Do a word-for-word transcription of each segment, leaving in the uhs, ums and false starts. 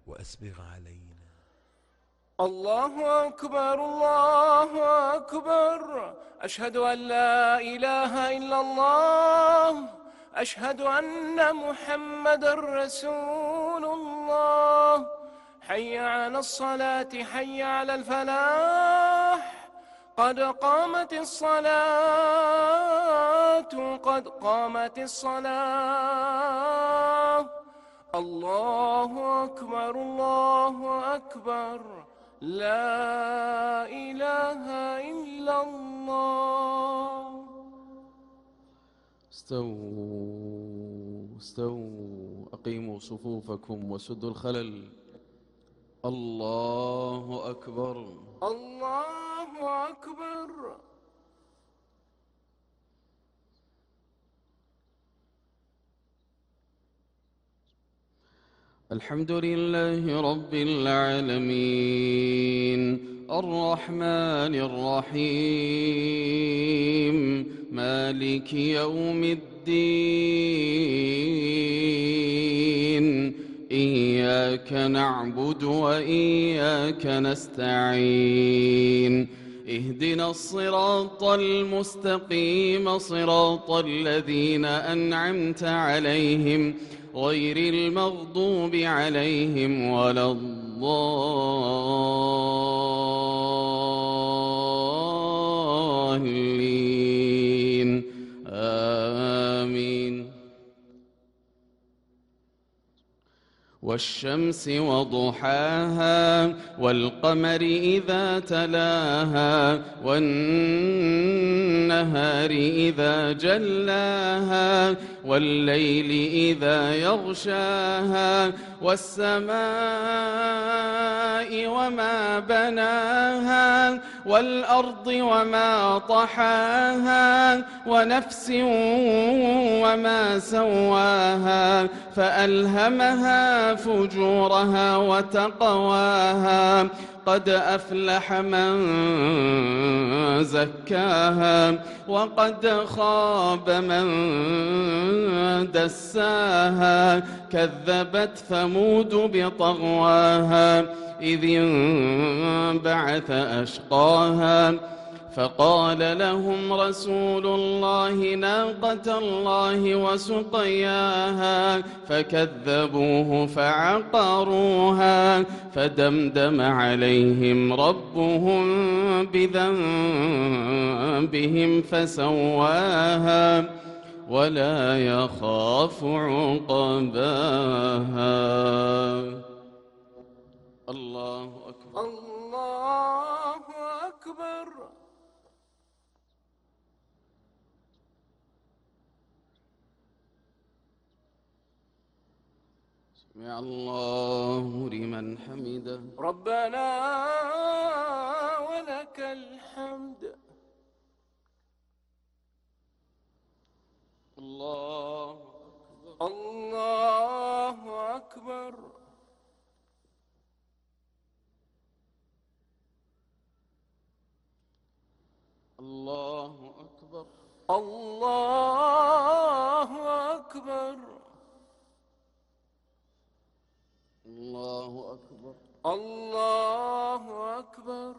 وأسبغ علينا. الله أكبر الله أكبر، أشهد أن لا إله إلا الله، أشهد أن محمد رسول الله. حي على الصلاة حي على الفلاح، قد قامت الصلاة قد قامت الصلاة. الله أكبر الله أكبر، لا إله إلا الله. استووا استووا أقيموا صفوفكم وسدوا الخلل. الله أكبر الله أكبر. الحمد لله رب العالمين، الرحمن الرحيم، مالك يوم الدين. إياك نعبد وإياك نستعين، اهدنا الصراط المستقيم، صراط الذين أنعمت عليهم غير المغضوب عليهم ولا الضالين، آمين. والشمس وضحاها والقمر إذا تلاها والنهار إذا جلاها والليل إذا يغشاها والسماء وما بناها والأرض وما طحاها ونفس وما سواها فألهمها فجورها وتقواها. قد أفلح من زكاها وقد خاب من دساها. كذبت ثمود بطغواها إذ انبعث أشقاها فقال لهم رسول الله ناقة الله وسقياها فكذبوه فعقروها فدمدم عليهم ربهم بذنبهم فسواها ولا يخاف عقباها. الله أكبر الله أكبر. سمع الله لمن حمده. ربنا ولك الحمد. الله الله أكبر. الله أكبر. الله أكبر. الله أكبر. الله أكبر.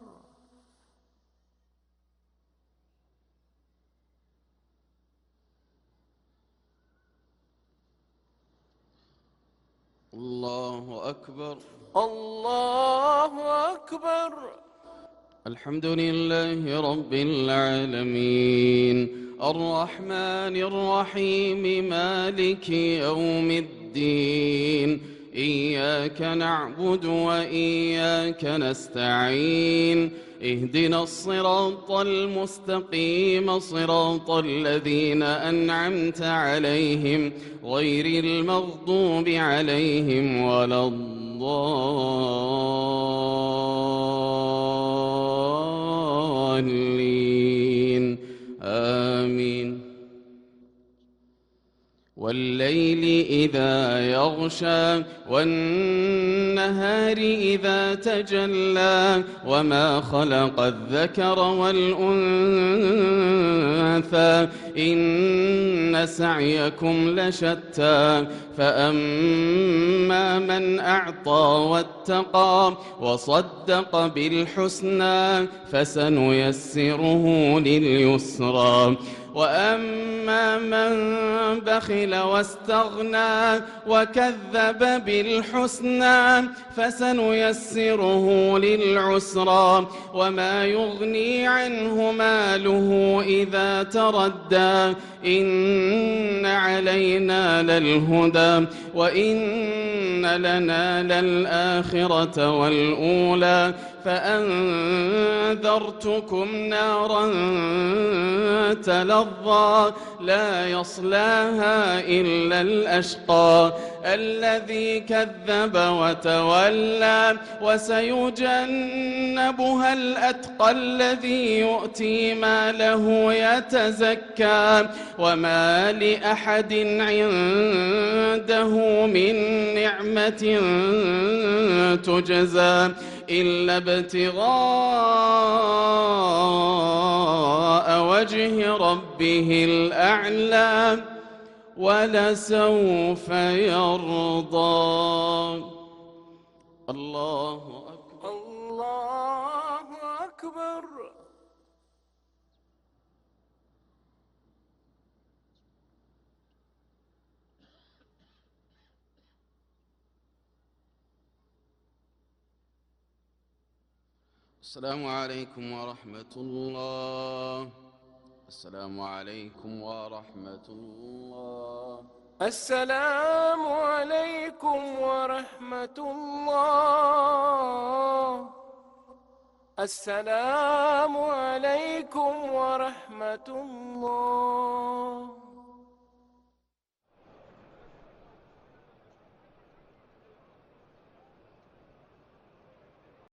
الله أكبر. الله أكبر. الحمد لله رب العالمين، الرحمن الرحيم، مالك يوم الدين. إياك نعبد وإياك نستعين، اهدنا الصراط المستقيم، صراط الذين أنعمت عليهم غير المغضوب عليهم ولا الضالين، آمين. والليل إذا يغشى والنهار إذا تجلى وما خلق الذكر والأنثى إن سعيكم لشتى فأما من أعطى واتقى وصدق بالحسنى فسنيسره لليسرى وأما من بخل واستغنى وكذب بالحسنى فسنيسره للعسرى وما يغني عنه ماله إذا تردى إن علينا للهدى وإن لنا للآخرة والأولى فأنذرتكم نارا تلظى لا يصلاها إلا الأشقى الذي كذب وتولى وسيجنبها الأتقى الذي يؤتي ماله يتزكى وما لأحد عنده من نعمة تجزى إلا ابتغاء وجه ربه الأعلى ولسوف يرضى. الله أكبر. الله أكبر. السلام عليكم ورحمة الله. السلام عليكم ورحمة الله. السلام عليكم ورحمة الله. السلام عليكم ورحمة الله.